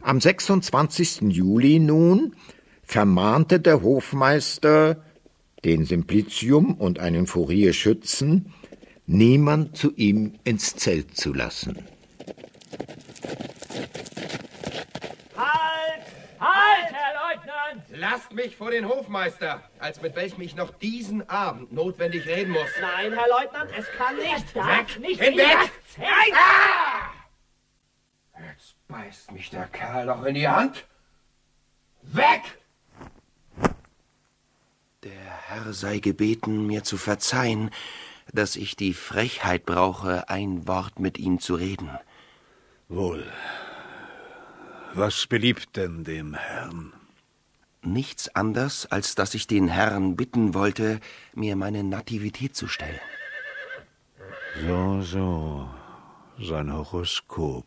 Am 26. Juli nun vermahnte der Hofmeister den Simplicium und einen Furierschützen, niemand zu ihm ins Zelt zu lassen. Halt, Herr Leutnant! Lasst mich vor den Hofmeister, als mit welchem ich noch diesen Abend notwendig reden muss. Nein, Herr Leutnant, es kann nicht. Weg! Nicht Hinweg! Nein! Jetzt beißt mich der Kerl doch in die Hand. Weg! Der Herr sei gebeten, mir zu verzeihen, dass ich die Frechheit brauche, ein Wort mit ihm zu reden. Wohl. Was beliebt denn dem Herrn? Nichts anders, als dass ich den Herrn bitten wollte, mir meine Nativität zu stellen. So, sein Horoskop.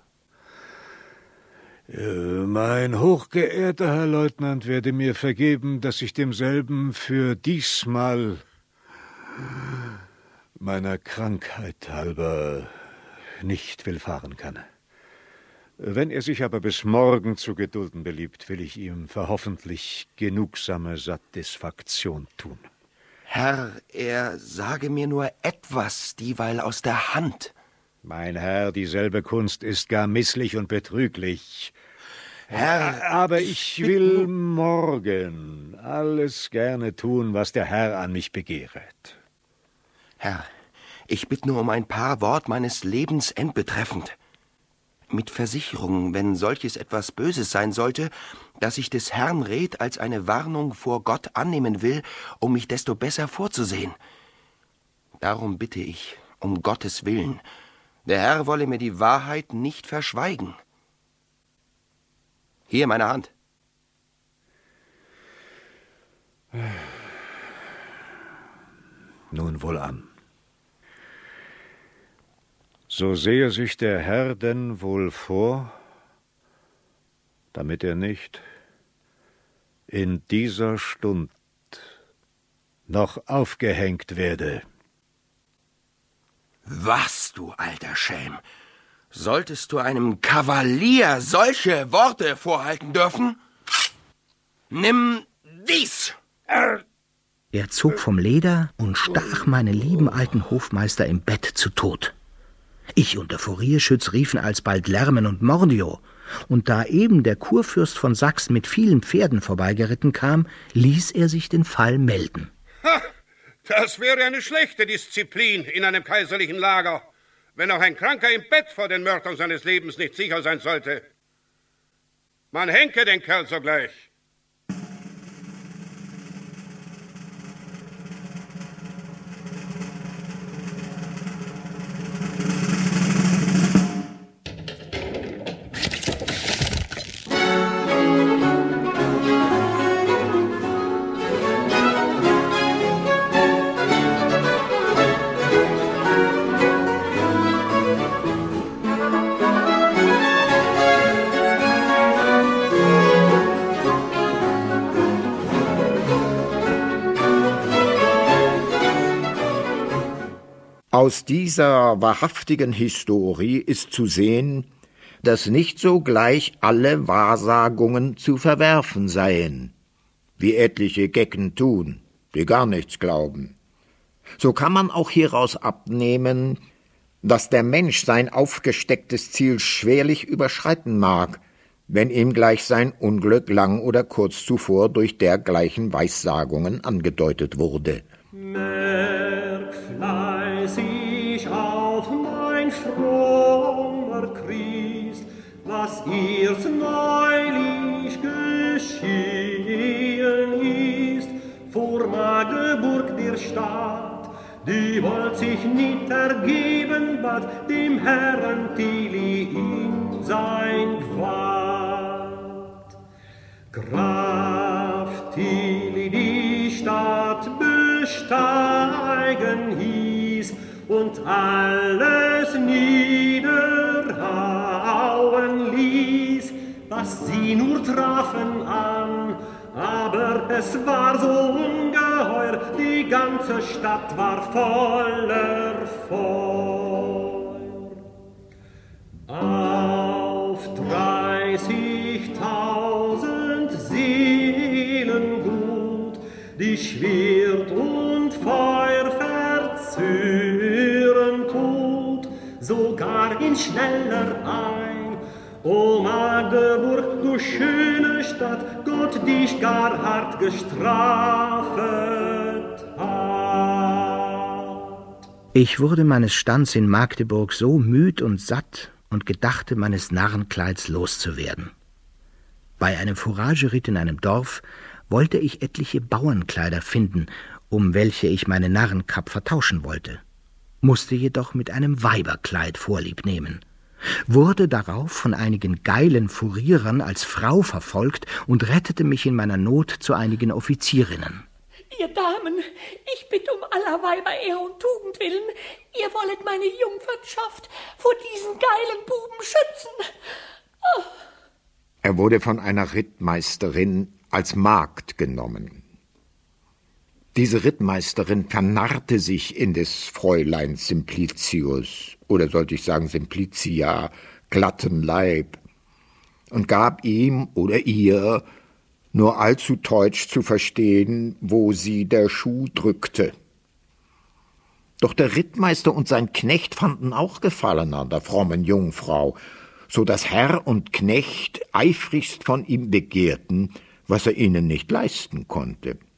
Mein hochgeehrter Herr Leutnant werde mir vergeben, dass ich demselben für diesmal meiner Krankheit halber nicht willfahren kann. Wenn er sich aber bis morgen zu gedulden beliebt, will ich ihm verhoffentlich genugsame Satisfaktion tun. Herr, er sage mir nur etwas dieweil aus der Hand. Mein Herr, dieselbe Kunst ist gar misslich und betrüglich. Herr, aber ich will morgen alles gerne tun, was der Herr an mich begehret. Herr, ich bitte nur um ein paar Wort meines Lebensend betreffend. Mit Versicherung, wenn solches etwas Böses sein sollte, dass ich des Herrn Red als eine Warnung vor Gott annehmen will, um mich desto besser vorzusehen. Darum bitte ich, um Gottes Willen, der Herr wolle mir die Wahrheit nicht verschweigen. Hier meine Hand. Nun wohlan. So sehe sich der Herr denn wohl vor, damit er nicht in dieser Stund noch aufgehängt werde. Was, du alter Schelm? Solltest du einem Kavalier solche Worte vorhalten dürfen? Nimm dies! Er zog vom Leder und stach meinen lieben alten Hofmeister im Bett zu Tod. Ich und der Furierschütz riefen alsbald Lärmen und Mordio, und da eben der Kurfürst von Sachsen mit vielen Pferden vorbeigeritten kam, ließ er sich den Fall melden. Ha! Das wäre eine schlechte Disziplin in einem kaiserlichen Lager, wenn auch ein Kranker im Bett vor den Mördern seines Lebens nicht sicher sein sollte. Man henke den Kerl sogleich. Aus dieser wahrhaftigen Historie ist zu sehen, dass nicht sogleich alle Wahrsagungen zu verwerfen seien, wie etliche Gecken tun, die gar nichts glauben. So kann man auch hieraus abnehmen, dass der Mensch sein aufgestecktes Ziel schwerlich überschreiten mag, wenn ihm gleich sein Unglück lang oder kurz zuvor durch dergleichen Weissagungen angedeutet wurde. Merk fleißig auf, mein frommer Christ, was erst neulich geschehen ist, vor Magdeburg der Stadt, die wollt sich nicht ergeben, bat dem Herrn Tilly in sein Quad. Graf Tilly die Stadt besteigen hieß und alles niederhauen ließ, was sie nur trafen an, aber es war so ungeheuer, die ganze Stadt war voller Feuer. Auf 3 30.000 Seelen gut, die Schwert und Feuer verzüren tut, sogar in schneller ein. O Magdeburg, du schöne Stadt, Gott dich gar hart gestrafet hat. Ich wurde meines Stands in Magdeburg so müd und satt und gedachte, meines Narrenkleids loszuwerden. Bei einem Fourageritt in einem Dorf wollte ich etliche Bauernkleider finden, um welche ich meine Narrenkapp vertauschen wollte, musste jedoch mit einem Weiberkleid Vorlieb nehmen, wurde darauf von einigen geilen Furierern als Frau verfolgt und rettete mich in meiner Not zu einigen Offizierinnen. Ihr Damen, ich bitte um aller Weiber Ehr und Tugend willen, ihr wollet meine Jungfernschaft vor diesen geilen Buben schützen. Oh. Er wurde von einer Rittmeisterin als Magd genommen. Diese Rittmeisterin vernarrte sich in des Fräuleins Simplicius, oder sollte ich sagen Simplicia, glatten Leib, und gab ihm oder ihr nur allzu deutsch zu verstehen, wo sie der Schuh drückte. Doch der Rittmeister und sein Knecht fanden auch Gefallen an der frommen Jungfrau, so dass Herr und Knecht eifrigst von ihm begehrten, was er ihnen nicht leisten konnte.